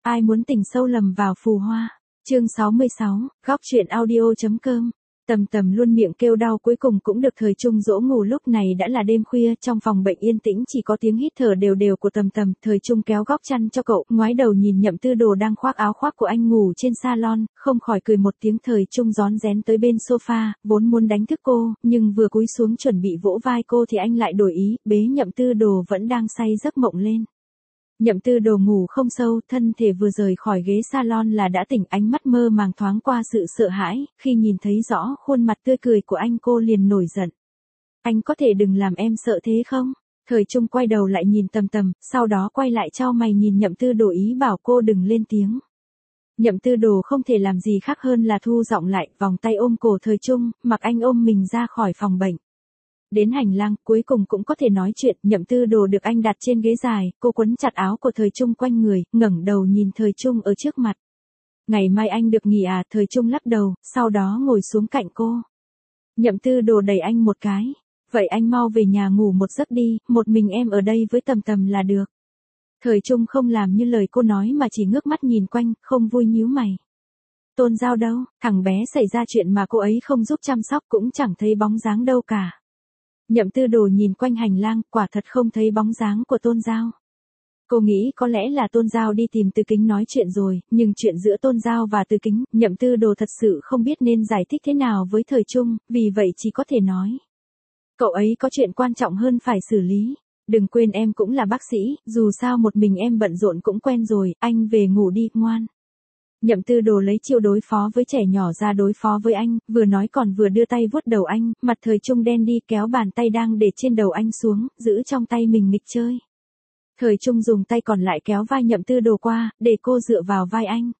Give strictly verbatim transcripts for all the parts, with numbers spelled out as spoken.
Ai muốn tình sâu lầm vào phù hoa. Chương sáu mươi sáu, góc truyện audio.com. Tầm Tầm luôn miệng kêu đau cuối cùng cũng được Thời Trung dỗ ngủ. Lúc này đã là đêm khuya, trong phòng bệnh yên tĩnh chỉ có tiếng hít thở đều đều của Tầm Tầm. Thời Trung kéo góc chăn cho cậu, ngoái đầu nhìn Nhậm Tư Đồ đang khoác áo khoác của anh ngủ trên salon, không khỏi cười một tiếng. Thời Trung rón rén tới bên sofa, vốn muốn đánh thức cô, nhưng vừa cúi xuống chuẩn bị vỗ vai cô thì anh lại đổi ý, bế Nhậm Tư Đồ vẫn đang say giấc mộng lên. Nhậm Tư Đồ ngủ không sâu, thân thể vừa rời khỏi ghế salon là đã tỉnh, ánh mắt mơ màng thoáng qua sự sợ hãi, khi nhìn thấy rõ khuôn mặt tươi cười của anh cô liền nổi giận. Anh có thể đừng làm em sợ thế không? Thời Trung quay đầu lại nhìn Tầm Tầm, sau đó quay lại chau mày nhìn Nhậm Tư Đồ ý bảo cô đừng lên tiếng. Nhậm Tư Đồ không thể làm gì khác hơn là thu giọng lại, vòng tay ôm cổ Thời Trung, mặc anh ôm mình ra khỏi phòng bệnh. Đến hành lang, cuối cùng cũng có thể nói chuyện. Nhậm Tư Đồ được anh đặt trên ghế dài, cô quấn chặt áo của Thời Trung quanh người, ngẩng đầu nhìn Thời Trung ở trước mặt. Ngày mai anh được nghỉ à? Thời Trung lắc đầu, sau đó ngồi xuống cạnh cô. Nhậm Tư Đồ đẩy anh một cái. Vậy anh mau về nhà ngủ một giấc đi, một mình em ở đây với Tầm Tầm là được. Thời Trung không làm như lời cô nói mà chỉ ngước mắt nhìn quanh, không vui nhíu mày. Tôn Giao đâu? Thằng bé xảy ra chuyện mà cô ấy không giúp chăm sóc cũng chẳng thấy bóng dáng đâu cả. Nhậm Tư Đồ nhìn quanh hành lang, quả thật không thấy bóng dáng của Tôn Giao. Cô nghĩ có lẽ là Tôn Giao đi tìm Từ Kính nói chuyện rồi, nhưng chuyện giữa Tôn Giao và Từ Kính, Nhậm Tư Đồ thật sự không biết nên giải thích thế nào với Thời Trung, vì vậy chỉ có thể nói. Cậu ấy có chuyện quan trọng hơn phải xử lý. Đừng quên em cũng là bác sĩ, dù sao một mình em bận rộn cũng quen rồi, anh về ngủ đi, ngoan. Nhậm Tư Đồ lấy chiêu đối phó với trẻ nhỏ ra đối phó với anh, vừa nói còn vừa đưa tay vuốt đầu anh, mặt Thời Trung đen đi, kéo bàn tay đang để trên đầu anh xuống, giữ trong tay mình nghịch chơi. Thời Trung dùng tay còn lại kéo vai Nhậm Tư Đồ qua, để cô dựa vào vai anh.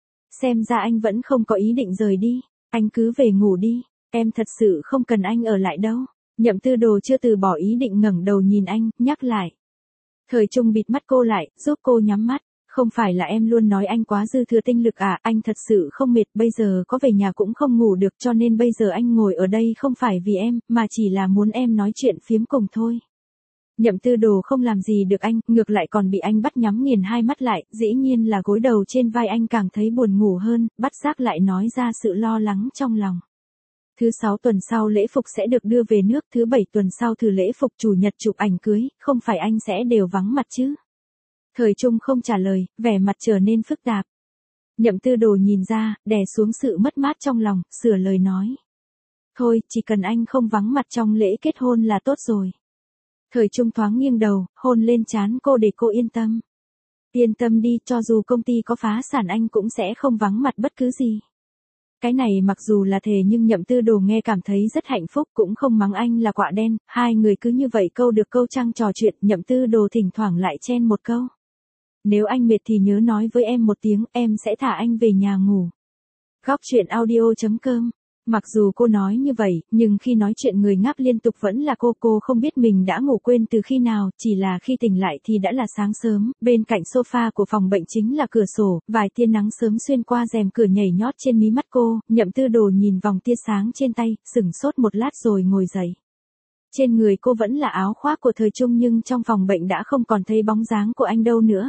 Xem ra anh vẫn không có ý định rời đi, anh cứ về ngủ đi, em thật sự không cần anh ở lại đâu. Nhậm Tư Đồ chưa từ bỏ ý định, ngẩng đầu nhìn anh, nhắc lại. Thời Trung bịt mắt cô lại, giúp cô nhắm mắt. Không phải là em luôn nói anh quá dư thừa tinh lực à, anh thật sự không mệt, bây giờ có về nhà cũng không ngủ được, cho nên bây giờ anh ngồi ở đây không phải vì em, mà chỉ là muốn em nói chuyện phiếm cùng thôi. Nhậm Tư Đồ không làm gì được anh, ngược lại còn bị anh bắt nhắm nghiền hai mắt lại, dĩ nhiên là gối đầu trên vai anh càng thấy buồn ngủ hơn, bắt giác lại nói ra sự lo lắng trong lòng. Thứ sáu tuần sau lễ phục sẽ được đưa về nước, thứ bảy tuần sau thử lễ phục, chủ nhật chụp ảnh cưới, không phải anh sẽ đều vắng mặt chứ? Thời Trung không trả lời, vẻ mặt trở nên phức tạp. Nhậm Tư Đồ nhìn ra, đè xuống sự mất mát trong lòng, sửa lời nói. Thôi, chỉ cần anh không vắng mặt trong lễ kết hôn là tốt rồi. Thời Trung thoáng nghiêng đầu, hôn lên trán cô để cô yên tâm. Yên tâm đi, cho dù công ty có phá sản anh cũng sẽ không vắng mặt bất cứ gì. Cái này mặc dù là thề nhưng Nhậm Tư Đồ nghe cảm thấy rất hạnh phúc, cũng không mắng anh là quạ đen, hai người cứ như vậy câu được câu trăng trò chuyện, Nhậm Tư Đồ thỉnh thoảng lại chen một câu. Nếu anh mệt thì nhớ nói với em một tiếng, em sẽ thả anh về nhà ngủ. Góc truyện audio.com. Mặc dù cô nói như vậy, nhưng khi nói chuyện người ngáp liên tục vẫn là cô, cô không biết mình đã ngủ quên từ khi nào, chỉ là khi tỉnh lại thì đã là sáng sớm, bên cạnh sofa của phòng bệnh chính là cửa sổ, vài tia nắng sớm xuyên qua rèm cửa nhảy nhót trên mí mắt cô, Nhậm Tư Đồ nhìn vòng tia sáng trên tay, sửng sốt một lát rồi ngồi dậy. Trên người cô vẫn là áo khoác của Thời Trung nhưng trong phòng bệnh đã không còn thấy bóng dáng của anh đâu nữa.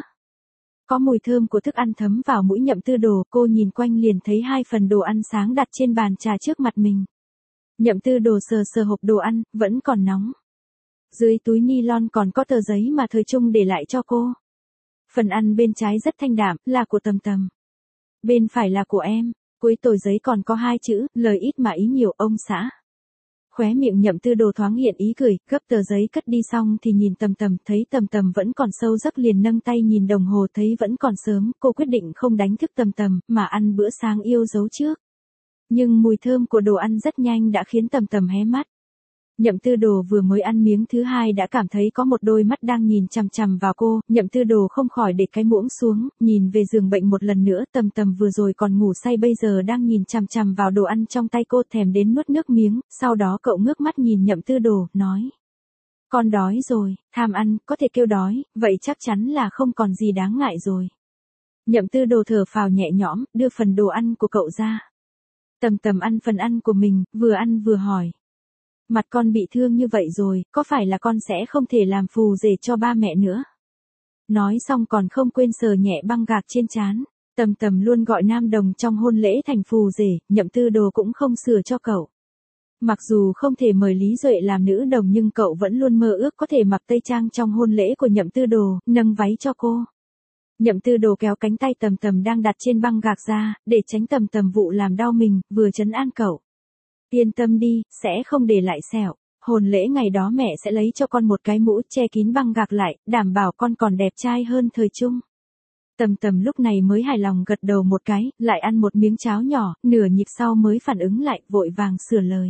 Có mùi thơm của thức ăn thấm vào mũi Nhậm Tư Đồ, cô nhìn quanh liền thấy hai phần đồ ăn sáng đặt trên bàn trà trước mặt mình. Nhậm Tư Đồ sờ sờ hộp đồ ăn, vẫn còn nóng. Dưới túi ni lon còn có tờ giấy mà Thời Trung để lại cho cô. Phần ăn bên trái rất thanh đạm, là của Tầm Tầm. Bên phải là của em, cuối tờ giấy còn có hai chữ, lời ít mà ý nhiều, ông xã. Khóe miệng Nhậm Tư Đồ thoáng hiện ý cười, gấp tờ giấy cất đi xong thì nhìn Tầm Tầm, thấy Tầm Tầm vẫn còn sâu giấc liền nâng tay nhìn đồng hồ, thấy vẫn còn sớm, cô quyết định không đánh thức Tầm Tầm, mà ăn bữa sáng yêu dấu trước. Nhưng mùi thơm của đồ ăn rất nhanh đã khiến Tầm Tầm hé mắt. Nhậm Tư Đồ vừa mới ăn miếng thứ hai đã cảm thấy có một đôi mắt đang nhìn chằm chằm vào cô, Nhậm Tư Đồ không khỏi để cái muỗng xuống, nhìn về giường bệnh một lần nữa, Tầm Tầm vừa rồi còn ngủ say bây giờ đang nhìn chằm chằm vào đồ ăn trong tay cô, thèm đến nuốt nước miếng, sau đó cậu ngước mắt nhìn Nhậm Tư Đồ, nói. Con đói rồi, tham ăn, có thể kêu đói, vậy chắc chắn là không còn gì đáng ngại rồi. Nhậm Tư Đồ thở phào nhẹ nhõm, đưa phần đồ ăn của cậu ra. Tầm Tầm ăn phần ăn của mình, vừa ăn vừa hỏi. Mặt con bị thương như vậy rồi, có phải là con sẽ không thể làm phù rể cho ba mẹ nữa? Nói xong còn không quên sờ nhẹ băng gạc trên trán. Tầm Tầm luôn gọi nam đồng trong hôn lễ thành phù rể, Nhậm Tư Đồ cũng không sửa cho cậu. Mặc dù không thể mời Lý Duệ làm nữ đồng nhưng cậu vẫn luôn mơ ước có thể mặc tây trang trong hôn lễ của Nhậm Tư Đồ, nâng váy cho cô. Nhậm Tư Đồ kéo cánh tay Tầm Tầm đang đặt trên băng gạc ra, để tránh Tầm Tầm vụ làm đau mình, vừa trấn an cậu. Yên tâm đi, sẽ không để lại sẹo. Hôn lễ ngày đó mẹ sẽ lấy cho con một cái mũ che kín băng gạc lại, đảm bảo con còn đẹp trai hơn thời trung. Tầm Tầm lúc này mới hài lòng gật đầu một cái, lại ăn một miếng cháo nhỏ, nửa nhịp sau mới phản ứng lại, vội vàng sửa lời.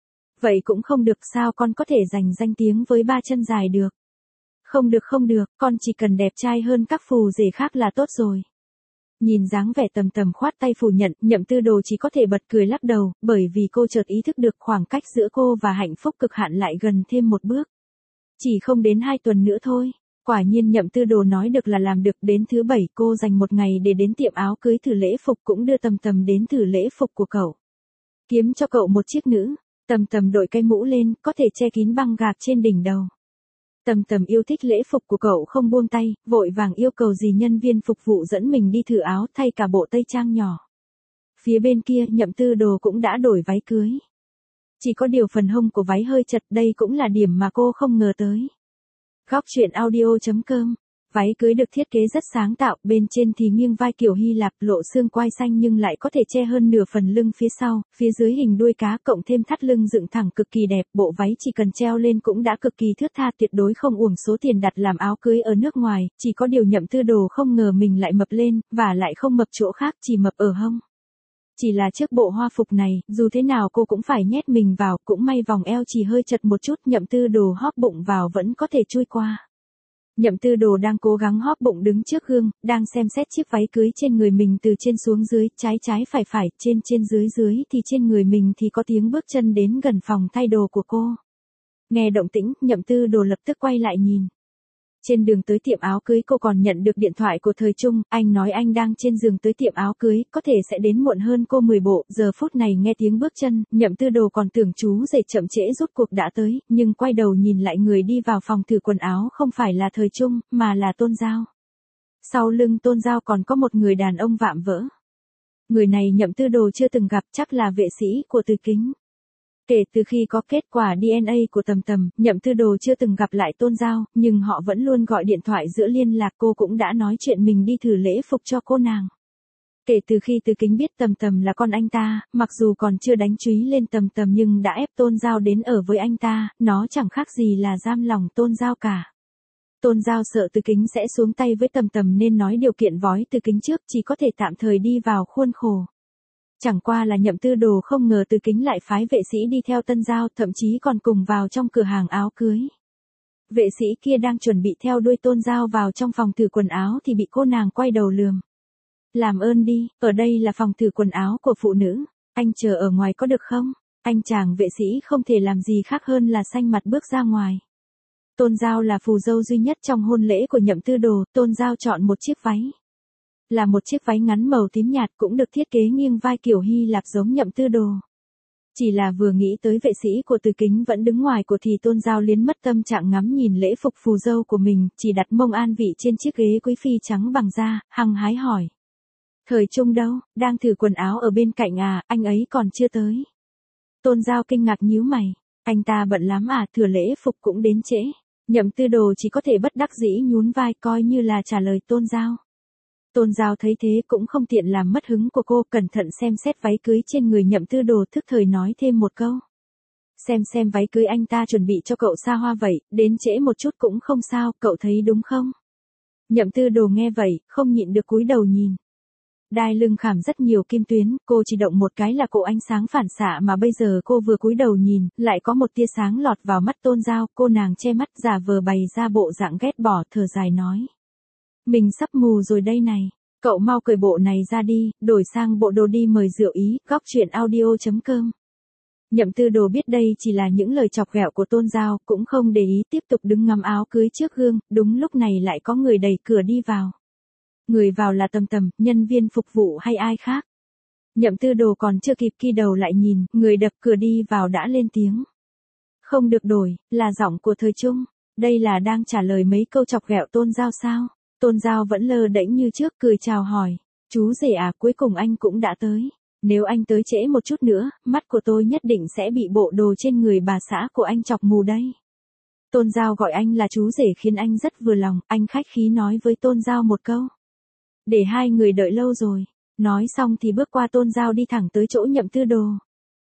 Vậy cũng không được, sao con có thể giành danh tiếng với ba chân dài được. Không được không được, con chỉ cần đẹp trai hơn các phù rể khác là tốt rồi. Nhìn dáng vẻ Tầm Tầm khoát tay phủ nhận, Nhậm Tư Đồ chỉ có thể bật cười lắc đầu, bởi vì cô chợt ý thức được khoảng cách giữa cô và hạnh phúc cực hạn lại gần thêm một bước. Chỉ không đến hai tuần nữa thôi. Quả nhiên Nhậm Tư Đồ nói được là làm được, đến thứ bảy cô dành một ngày để đến tiệm áo cưới thử lễ phục, cũng đưa Tầm Tầm đến thử lễ phục của cậu. Kiếm cho cậu một chiếc nữ. Tầm Tầm đội cái mũ lên, có thể che kín băng gạc trên đỉnh đầu. Tầm Tầm yêu thích lễ phục của cậu không buông tay, vội vàng yêu cầu dì nhân viên phục vụ dẫn mình đi thử áo, thay cả bộ tây trang nhỏ. Phía bên kia Nhậm Tư Đồ cũng đã đổi váy cưới. Chỉ có điều phần hông của váy hơi chật, đây cũng là điểm mà cô không ngờ tới. Góc truyện audio chấm com. Váy cưới được thiết kế rất sáng tạo, bên trên thì nghiêng vai kiểu Hy Lạp, lộ xương quai xanh nhưng lại có thể che hơn nửa phần lưng phía sau, phía dưới hình đuôi cá cộng thêm thắt lưng dựng thẳng cực kỳ đẹp, bộ váy chỉ cần treo lên cũng đã cực kỳ thướt tha, tuyệt đối không uổng số tiền đặt làm áo cưới ở nước ngoài, chỉ có điều Nhậm Tư Đồ không ngờ mình lại mập lên, và lại không mập chỗ khác, chỉ mập ở hông. Chỉ là trước bộ hoa phục này, dù thế nào cô cũng phải nhét mình vào, cũng may vòng eo chỉ hơi chật một chút, Nhậm Tư Đồ hóp bụng vào vẫn có thể chui qua. Nhậm Tư Đồ đang cố gắng hóp bụng đứng trước gương, đang xem xét chiếc váy cưới trên người mình từ trên xuống dưới, trái trái phải phải, trên trên dưới dưới thì trên người mình thì có tiếng bước chân đến gần phòng thay đồ của cô. Nghe động tĩnh, Nhậm Tư Đồ lập tức quay lại nhìn. Trên đường tới tiệm áo cưới cô còn nhận được điện thoại của Thời Trung, anh nói anh đang trên giường tới tiệm áo cưới, có thể sẽ đến muộn hơn cô mười bộ, giờ phút này nghe tiếng bước chân, Nhậm Tư Đồ còn tưởng chú rể chậm trễ rốt cuộc đã tới, nhưng quay đầu nhìn lại người đi vào phòng thử quần áo không phải là Thời Trung, mà là Tôn Giao. Sau lưng Tôn Giao còn có một người đàn ông vạm vỡ. Người này Nhậm Tư Đồ chưa từng gặp, chắc là vệ sĩ của Từ Kính. Kể từ khi có kết quả đê en a của Tầm Tầm, Nhậm Tư Đồ chưa từng gặp lại Tôn Giao, nhưng họ vẫn luôn gọi điện thoại giữa liên lạc, cô cũng đã nói chuyện mình đi thử lễ phục cho cô nàng. Kể từ khi Từ Kính biết Tầm Tầm là con anh ta, mặc dù còn chưa đánh chúy lên Tầm Tầm nhưng đã ép Tôn Giao đến ở với anh ta, nó chẳng khác gì là giam lòng Tôn Giao cả. Tôn Giao sợ Từ Kính sẽ xuống tay với Tầm Tầm nên nói điều kiện vói Từ Kính trước, chỉ có thể tạm thời đi vào khuôn khổ. Chẳng qua là Nhậm Tư Đồ không ngờ Từ Kính lại phái vệ sĩ đi theo Tân Giao, thậm chí còn cùng vào trong cửa hàng áo cưới. Vệ sĩ kia đang chuẩn bị theo đuôi Tôn Giao vào trong phòng thử quần áo thì bị cô nàng quay đầu lườm. Làm ơn đi, ở đây là phòng thử quần áo của phụ nữ, anh chờ ở ngoài có được không? Anh chàng vệ sĩ không thể làm gì khác hơn là xanh mặt bước ra ngoài. Tôn Giao là phù dâu duy nhất trong hôn lễ của Nhậm Tư Đồ, Tôn Giao chọn một chiếc váy. Là một chiếc váy ngắn màu tím nhạt cũng được thiết kế nghiêng vai kiểu Hy Lạp giống Nhậm Tư Đồ. Chỉ là vừa nghĩ tới vệ sĩ của Từ Kính vẫn đứng ngoài của thì Tôn Giao liến mất tâm trạng ngắm nhìn lễ phục phù dâu của mình, chỉ đặt mông an vị trên chiếc ghế quý phi trắng bằng da, hăng hái hỏi. Thời Trung đâu, đang thử quần áo ở bên cạnh à, anh ấy còn chưa tới. Tôn Giao kinh ngạc nhíu mày, anh ta bận lắm à, thử lễ phục cũng đến trễ. Nhậm Tư Đồ chỉ có thể bất đắc dĩ nhún vai coi như là trả lời Tôn Giao. Tôn Giao thấy thế cũng không tiện làm mất hứng của cô, cẩn thận xem xét váy cưới trên người Nhậm Tư Đồ, thức thời nói thêm một câu. Xem xem váy cưới anh ta chuẩn bị cho cậu xa hoa vậy, đến trễ một chút cũng không sao, cậu thấy đúng không? Nhậm Tư Đồ nghe vậy, không nhịn được cúi đầu nhìn. Đai lưng khảm rất nhiều kim tuyến, cô chỉ động một cái là cỗ ánh sáng phản xạ mà bây giờ cô vừa cúi đầu nhìn, lại có một tia sáng lọt vào mắt Tôn Giao, cô nàng che mắt giả vờ bày ra bộ dạng ghét bỏ, thở dài nói. Mình sắp mù rồi đây này, cậu mau cởi bộ này ra đi, đổi sang bộ đồ đi mời rượu ý, góc truyện audio chấm com. Nhậm Tư Đồ biết đây chỉ là những lời chọc ghẹo của Tôn Giao, cũng không để ý, tiếp tục đứng ngắm áo cưới trước gương, đúng lúc này lại có người đẩy cửa đi vào. Người vào là Tầm Tầm, nhân viên phục vụ hay ai khác. Nhậm Tư Đồ còn chưa kịp ki đầu lại nhìn, người đập cửa đi vào đã lên tiếng. Không được đổi, là giọng của Thời Trung, đây là đang trả lời mấy câu chọc ghẹo Tôn Giao sao? Tôn Giao vẫn lơ đễnh như trước cười chào hỏi. Chú rể à, cuối cùng anh cũng đã tới. Nếu anh tới trễ một chút nữa, mắt của tôi nhất định sẽ bị bộ đồ trên người bà xã của anh chọc mù đây. Tôn Giao gọi anh là chú rể khiến anh rất vừa lòng, anh khách khí nói với Tôn Giao một câu. Để hai người đợi lâu rồi. Nói xong thì bước qua Tôn Giao đi thẳng tới chỗ Nhậm Tư Đồ.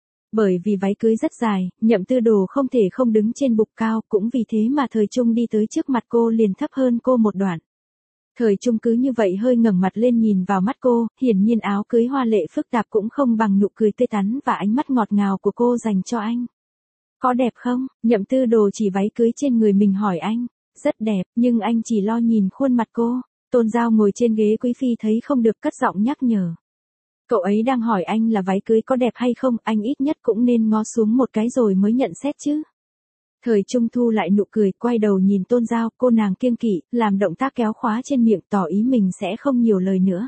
Bởi vì váy cưới rất dài, Nhậm Tư Đồ không thể không đứng trên bục cao, cũng vì thế mà Thời Trung đi tới trước mặt cô liền thấp hơn cô một đoạn. Thời Trung cứ như vậy hơi ngẩng mặt lên nhìn vào mắt cô, hiển nhiên áo cưới hoa lệ phức tạp cũng không bằng nụ cười tươi tắn và ánh mắt ngọt ngào của cô dành cho anh. Có đẹp không? Nhậm Tư Đồ chỉ váy cưới trên người mình hỏi anh. Rất đẹp, nhưng anh chỉ lo nhìn khuôn mặt cô. Tôn Giao ngồi trên ghế quý phi thấy không được cất giọng nhắc nhở. Cậu ấy đang hỏi anh là váy cưới có đẹp hay không, anh ít nhất cũng nên ngó xuống một cái rồi mới nhận xét chứ. Thời Trung thu lại nụ cười, quay đầu nhìn Tôn Giao, cô nàng kiêng kỵ, làm động tác kéo khóa trên miệng tỏ ý mình sẽ không nhiều lời nữa.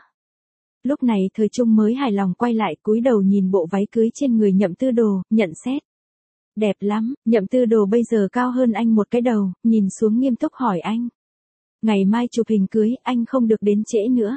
Lúc này Thời Trung mới hài lòng quay lại cúi đầu nhìn bộ váy cưới trên người Nhậm Tư Đồ, nhận xét. Đẹp lắm, Nhậm Tư Đồ bây giờ cao hơn anh một cái đầu, nhìn xuống nghiêm túc hỏi anh. Ngày mai chụp hình cưới, anh không được đến trễ nữa.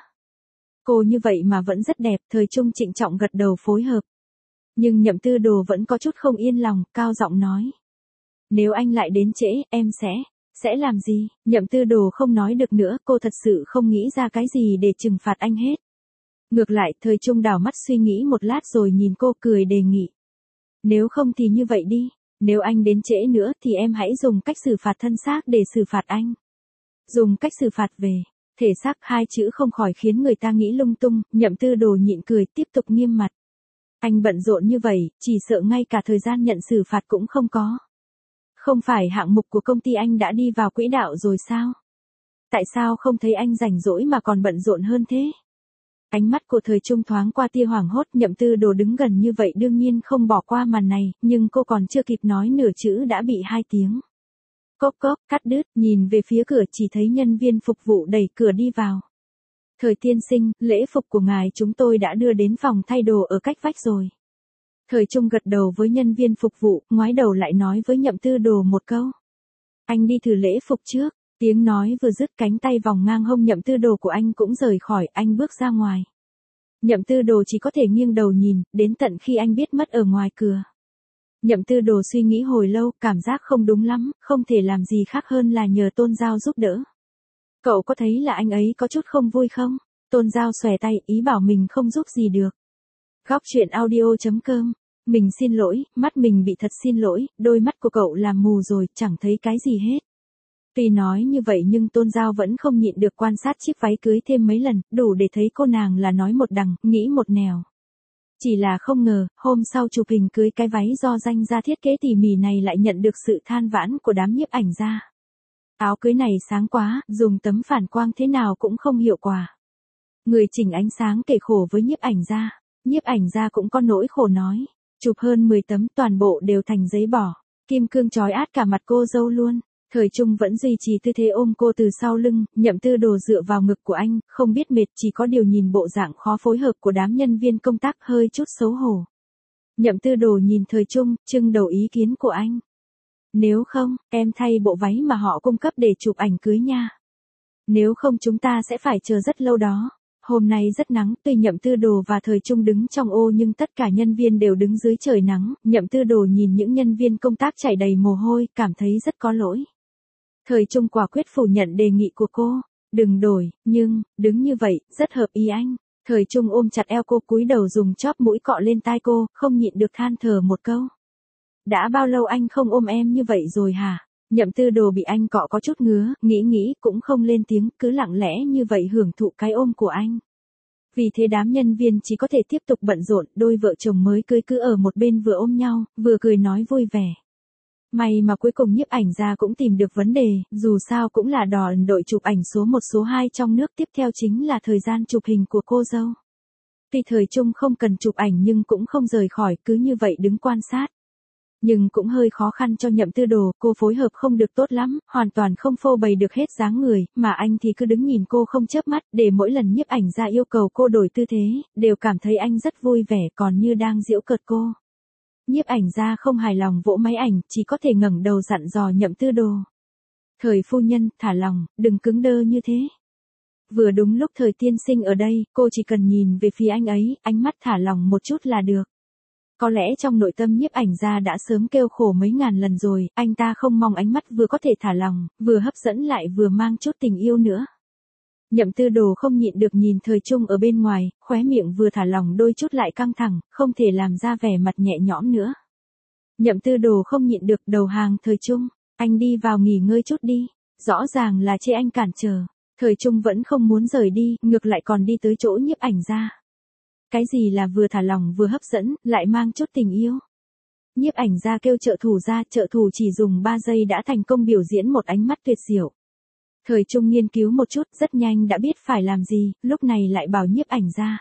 Cô như vậy mà vẫn rất đẹp, Thời Trung trịnh trọng gật đầu phối hợp. Nhưng Nhậm Tư Đồ vẫn có chút không yên lòng, cao giọng nói. Nếu anh lại đến trễ, em sẽ, sẽ làm gì? Nhậm Tư Đồ không nói được nữa, cô thật sự không nghĩ ra cái gì để trừng phạt anh hết. Ngược lại, Thời Trung đảo mắt suy nghĩ một lát rồi nhìn cô cười đề nghị. Nếu không thì như vậy đi, nếu anh đến trễ nữa thì em hãy dùng cách xử phạt thân xác để xử phạt anh. Dùng cách xử phạt về thể xác, hai chữ không khỏi khiến người ta nghĩ lung tung, Nhậm Tư Đồ nhịn cười tiếp tục nghiêm mặt. Anh bận rộn như vậy, chỉ sợ ngay cả thời gian nhận xử phạt cũng không có. Không phải hạng mục của công ty anh đã đi vào quỹ đạo rồi sao? Tại sao không thấy anh rảnh rỗi mà còn bận rộn hơn thế? Ánh mắt của Thời Trung thoáng qua tia hoảng hốt, Nhậm Tư Đồ đứng gần như vậy đương nhiên không bỏ qua màn này, nhưng cô còn chưa kịp nói nửa chữ đã bị hai tiếng. Cốc cốc, cắt đứt, nhìn về phía cửa chỉ thấy nhân viên phục vụ đẩy cửa đi vào. Thời tiên sinh, lễ phục của ngài chúng tôi đã đưa đến phòng thay đồ ở cách vách rồi. Thời Trung gật đầu với nhân viên phục vụ, ngoái đầu lại nói với Nhậm Tư Đồ một câu. Anh đi thử lễ phục trước, tiếng nói vừa dứt cánh tay vòng ngang hông Nhậm Tư Đồ của anh cũng rời khỏi, anh bước ra ngoài. Nhậm Tư Đồ chỉ có thể nghiêng đầu nhìn, đến tận khi anh biết mất ở ngoài cửa. Nhậm Tư Đồ suy nghĩ hồi lâu, cảm giác không đúng lắm, không thể làm gì khác hơn là nhờ Tôn Giao giúp đỡ. Cậu có thấy là anh ấy có chút không vui không? Tôn Giao xòe tay, ý bảo mình không giúp gì được. Góc truyện audio chấm com. Mình xin lỗi, mắt mình bị thật xin lỗi, đôi mắt của cậu làm mù rồi, chẳng thấy cái gì hết. Tuy nói như vậy nhưng Tôn Giao vẫn không nhịn được quan sát chiếc váy cưới thêm mấy lần, đủ để thấy cô nàng là nói một đằng, nghĩ một nẻo. Chỉ là không ngờ, hôm sau chụp hình cưới cái váy do danh gia thiết kế tỉ mỉ này lại nhận được sự than vãn của đám nhiếp ảnh gia. Áo cưới này sáng quá, dùng tấm phản quang thế nào cũng không hiệu quả. Người chỉnh ánh sáng kể khổ với nhiếp ảnh gia. Nhiếp ảnh gia cũng có nỗi khổ nói. Chụp hơn mười tấm toàn bộ đều thành giấy bỏ. Kim cương trói át cả mặt cô dâu luôn. Thời Trung vẫn duy trì tư thế ôm cô từ sau lưng, Nhậm Tư Đồ dựa vào ngực của anh, không biết mệt chỉ có điều nhìn bộ dạng khó phối hợp của đám nhân viên công tác hơi chút xấu hổ. Nhậm Tư Đồ nhìn Thời Trung, trưng đầu ý kiến của anh. Nếu không, em thay bộ váy mà họ cung cấp để chụp ảnh cưới nha. Nếu không chúng ta sẽ phải chờ rất lâu đó. Hôm nay rất nắng, tuy Nhậm Tư Đồ và Thời Trung đứng trong ô nhưng tất cả nhân viên đều đứng dưới trời nắng, Nhậm Tư Đồ nhìn những nhân viên công tác chảy đầy mồ hôi, cảm thấy rất có lỗi. Thời Trung quả quyết phủ nhận đề nghị của cô, đừng đổi, nhưng, đứng như vậy, rất hợp ý anh. Thời Trung ôm chặt eo cô cúi đầu dùng chóp mũi cọ lên tai cô, không nhịn được than thở một câu. Đã bao lâu anh không ôm em như vậy rồi hả? Nhậm Tư Đồ bị anh cọ có chút ngứa, nghĩ nghĩ cũng không lên tiếng, cứ lặng lẽ như vậy hưởng thụ cái ôm của anh. Vì thế đám nhân viên chỉ có thể tiếp tục bận rộn, đôi vợ chồng mới cưới cứ ở một bên vừa ôm nhau, vừa cười nói vui vẻ. May mà cuối cùng nhiếp ảnh gia cũng tìm được vấn đề, dù sao cũng là đòn đội chụp ảnh số một số hai trong nước, tiếp theo chính là thời gian chụp hình của cô dâu. Tuy Thời Trung không cần chụp ảnh nhưng cũng không rời khỏi, cứ như vậy đứng quan sát. Nhưng cũng hơi khó khăn cho Nhậm Tư Đồ, cô phối hợp không được tốt lắm, hoàn toàn không phô bày được hết dáng người, mà anh thì cứ đứng nhìn cô không chớp mắt, để mỗi lần nhiếp ảnh gia yêu cầu cô đổi tư thế, đều cảm thấy anh rất vui vẻ còn như đang giễu cợt cô. Nhiếp ảnh gia không hài lòng vỗ máy ảnh, chỉ có thể ngẩng đầu dặn dò Nhậm Tư Đồ. Thời phu nhân, thả lòng, đừng cứng đơ như thế. Vừa đúng lúc Thời tiên sinh ở đây, cô chỉ cần nhìn về phía anh ấy, ánh mắt thả lỏng một chút là được. Có lẽ trong nội tâm nhiếp ảnh gia đã sớm kêu khổ mấy ngàn lần rồi, anh ta không mong ánh mắt vừa có thể thả lỏng, vừa hấp dẫn lại vừa mang chút tình yêu nữa. Nhậm Tư Đồ không nhịn được nhìn Thời Trung ở bên ngoài, khóe miệng vừa thả lỏng đôi chút lại căng thẳng, không thể làm ra vẻ mặt nhẹ nhõm nữa. Nhậm Tư Đồ không nhịn được đầu hàng Thời Trung, anh đi vào nghỉ ngơi chút đi, rõ ràng là chê anh cản trở. Thời Trung vẫn không muốn rời đi, ngược lại còn đi tới chỗ nhiếp ảnh gia. Cái gì là vừa thả lỏng vừa hấp dẫn, lại mang chút tình yêu. Nhiếp ảnh gia kêu trợ thủ ra, trợ thủ chỉ dùng ba giây đã thành công biểu diễn một ánh mắt tuyệt diệu. Thời Trung nghiên cứu một chút, rất nhanh đã biết phải làm gì, lúc này lại bảo nhiếp ảnh gia.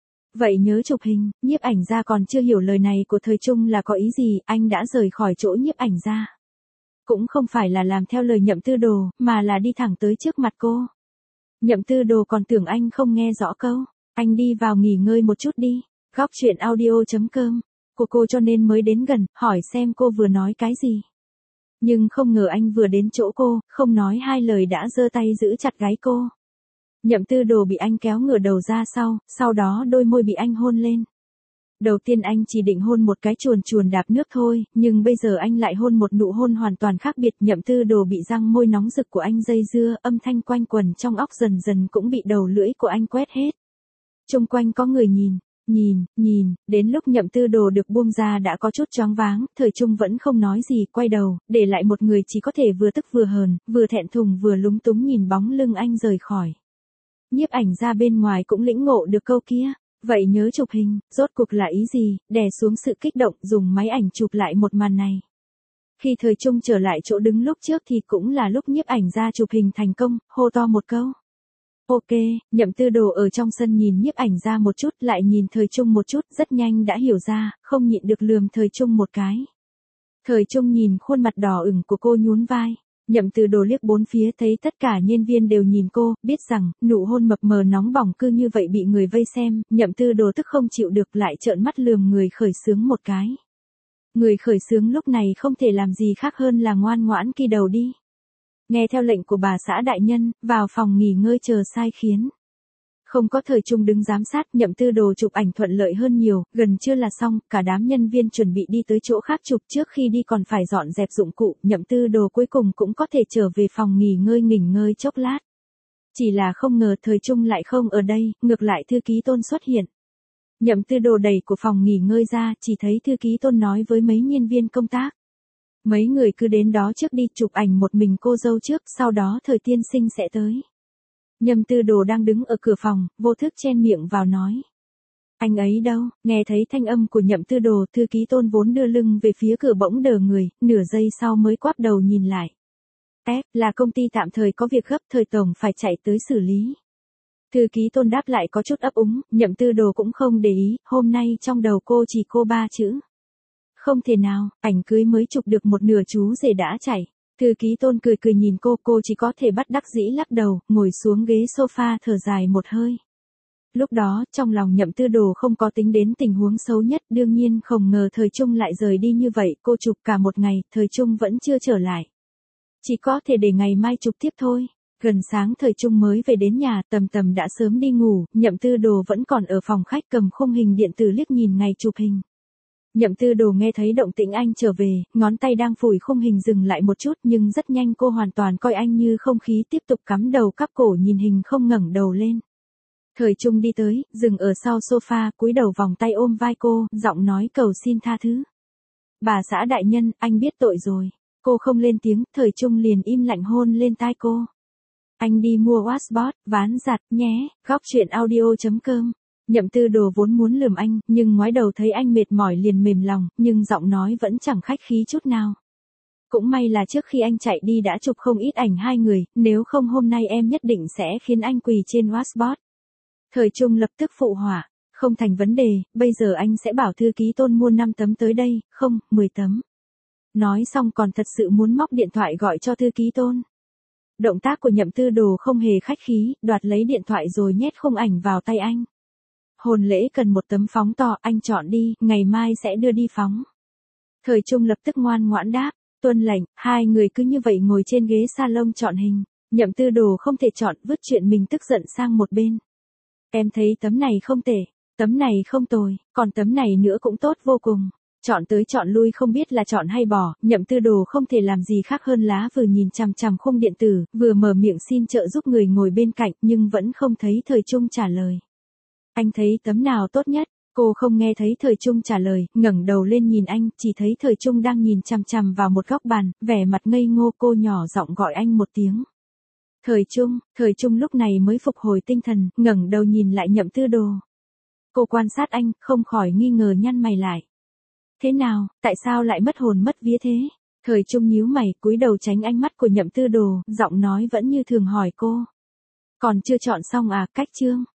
Vậy nhớ chụp hình, nhiếp ảnh gia còn chưa hiểu lời này của Thời Trung là có ý gì, anh đã rời khỏi chỗ nhiếp ảnh gia. Cũng không phải là làm theo lời Nhậm Tư Đồ, mà là đi thẳng tới trước mặt cô. Nhậm Tư Đồ còn tưởng anh không nghe rõ câu, anh đi vào nghỉ ngơi một chút đi, góc chuyện audio chấm com, của cô cho nên mới đến gần, hỏi xem cô vừa nói cái gì. Nhưng không ngờ anh vừa đến chỗ cô, không nói hai lời đã giơ tay giữ chặt gáy cô. Nhậm Tư Đồ bị anh kéo ngửa đầu ra sau, sau đó đôi môi bị anh hôn lên. Đầu tiên anh chỉ định hôn một cái chuồn chuồn đạp nước thôi, nhưng bây giờ anh lại hôn một nụ hôn hoàn toàn khác biệt. Nhậm Tư Đồ bị răng môi nóng rực của anh dây dưa, âm thanh quanh quẩn trong óc dần dần cũng bị đầu lưỡi của anh quét hết. Xung quanh có người nhìn, nhìn, nhìn, đến lúc Nhậm Tư Đồ được buông ra đã có chút choáng váng, Thời Trung vẫn không nói gì, quay đầu, để lại một người chỉ có thể vừa tức vừa hờn, vừa thẹn thùng vừa lúng túng nhìn bóng lưng anh rời khỏi. Nhiếp ảnh gia bên ngoài cũng lĩnh ngộ được câu kia, vậy nhớ chụp hình, rốt cuộc là ý gì, đè xuống sự kích động, dùng máy ảnh chụp lại một màn này. Khi Thời Trung trở lại chỗ đứng lúc trước thì cũng là lúc nhiếp ảnh gia chụp hình thành công, hô to một câu. Ok, Nhậm Tư Đồ ở trong sân nhìn nhiếp ảnh gia một chút, lại nhìn Thời Trung một chút, rất nhanh đã hiểu ra, không nhịn được lườm Thời Trung một cái. Thời Trung nhìn khuôn mặt đỏ ửng của cô nhún vai. Nhậm Tư Đồ liếc bốn phía thấy tất cả nhân viên đều nhìn cô, biết rằng, nụ hôn mập mờ nóng bỏng cứ như vậy bị người vây xem, Nhậm Tư Đồ tức không chịu được lại trợn mắt lườm người khởi xướng một cái. Người khởi xướng lúc này không thể làm gì khác hơn là ngoan ngoãn ki đầu đi. Nghe theo lệnh của bà xã đại nhân, vào phòng nghỉ ngơi chờ sai khiến. Không có Thời Trung đứng giám sát, Nhậm Tư Đồ chụp ảnh thuận lợi hơn nhiều, gần chưa là xong, cả đám nhân viên chuẩn bị đi tới chỗ khác chụp, trước khi đi còn phải dọn dẹp dụng cụ, Nhậm Tư Đồ cuối cùng cũng có thể trở về phòng nghỉ ngơi nghỉ ngơi chốc lát. Chỉ là không ngờ Thời Trung lại không ở đây, ngược lại thư ký Tôn xuất hiện. Nhậm Tư Đồ đẩy của phòng nghỉ ngơi ra, chỉ thấy thư ký Tôn nói với mấy nhân viên công tác. Mấy người cứ đến đó trước đi, chụp ảnh một mình cô dâu trước, sau đó Thời tiên sinh sẽ tới. Nhậm Tư Đồ đang đứng ở cửa phòng, vô thức chen miệng vào nói. Anh ấy đâu? Nghe thấy thanh âm của Nhậm Tư Đồ, thư ký Tôn vốn đưa lưng về phía cửa bỗng đờ người, nửa giây sau mới quắp đầu nhìn lại. Ép, là công ty tạm thời có việc gấp, Thời tổng phải chạy tới xử lý. Thư ký Tôn đáp lại có chút ấp úng, Nhậm Tư Đồ cũng không để ý, hôm nay trong đầu cô chỉ cô ba chữ. Không thể nào, ảnh cưới mới chụp được một nửa chú rể đã chạy. Thư ký Tôn cười cười nhìn cô, cô chỉ có thể bắt đắc dĩ lắc đầu, ngồi xuống ghế sofa thở dài một hơi. Lúc đó, trong lòng Nhậm Tư Đồ không có tính đến tình huống xấu nhất, đương nhiên không ngờ Thời Trung lại rời đi như vậy, cô chụp cả một ngày, Thời Trung vẫn chưa trở lại. Chỉ có thể để ngày mai chụp tiếp thôi. Gần sáng Thời Trung mới về đến nhà, Tầm Tầm đã sớm đi ngủ, Nhậm Tư Đồ vẫn còn ở phòng khách cầm khung hình điện tử liếc nhìn ngày chụp hình. Nhậm Tư Đồ nghe thấy động tĩnh anh trở về, ngón tay đang phủi khung hình dừng lại một chút, nhưng rất nhanh cô hoàn toàn coi anh như không khí, tiếp tục cắm đầu cắp cổ nhìn hình không ngẩng đầu lên. Thời Trung đi tới, dừng ở sau sofa, cúi đầu vòng tay ôm vai cô, giọng nói cầu xin tha thứ. Bà xã đại nhân, anh biết tội rồi. Cô không lên tiếng, Thời Trung liền im lặng hôn lên tai cô. Anh đi mua washboard, ván giặt nhé, góc chuyện audio chấm com. Nhậm Tư Đồ vốn muốn lườm anh, nhưng ngoái đầu thấy anh mệt mỏi liền mềm lòng, nhưng giọng nói vẫn chẳng khách khí chút nào. Cũng may là trước khi anh chạy đi đã chụp không ít ảnh hai người, nếu không hôm nay em nhất định sẽ khiến anh quỳ trên washboard. Thời Trung lập tức phụ họa, không thành vấn đề, bây giờ anh sẽ bảo thư ký Tôn mua năm tấm tới đây, không, mười tấm. Nói xong còn thật sự muốn móc điện thoại gọi cho thư ký Tôn. Động tác của Nhậm Tư Đồ không hề khách khí, đoạt lấy điện thoại rồi nhét khung ảnh vào tay anh. Hôn lễ cần một tấm phóng to, anh chọn đi, ngày mai sẽ đưa đi phóng. Thời Trung lập tức ngoan ngoãn đáp, tuân lệnh, hai người cứ như vậy ngồi trên ghế salon chọn hình. Nhậm Tư Đồ không thể chọn, vứt chuyện mình tức giận sang một bên. Em thấy tấm này không tệ, tấm này không tồi, còn tấm này nữa cũng tốt vô cùng. Chọn tới chọn lui không biết là chọn hay bỏ, Nhậm Tư Đồ không thể làm gì khác hơn lá vừa nhìn chằm chằm khung điện tử, vừa mở miệng xin trợ giúp người ngồi bên cạnh nhưng vẫn không thấy Thời Trung trả lời. Anh thấy tấm nào tốt nhất? Cô không nghe thấy Thời Trung trả lời, ngẩng đầu lên nhìn anh, chỉ thấy Thời Trung đang nhìn chằm chằm vào một góc bàn, vẻ mặt ngây ngô. Cô nhỏ giọng gọi anh một tiếng. Thời Trung, Thời Trung lúc này mới phục hồi tinh thần, ngẩng đầu nhìn lại Nhậm Tư Đồ. Cô quan sát anh, không khỏi nghi ngờ nhăn mày lại. Thế nào, tại sao lại mất hồn mất vía thế? Thời Trung nhíu mày, cúi đầu tránh ánh mắt của Nhậm Tư Đồ, giọng nói vẫn như thường hỏi cô. Còn chưa chọn xong à, cách chương.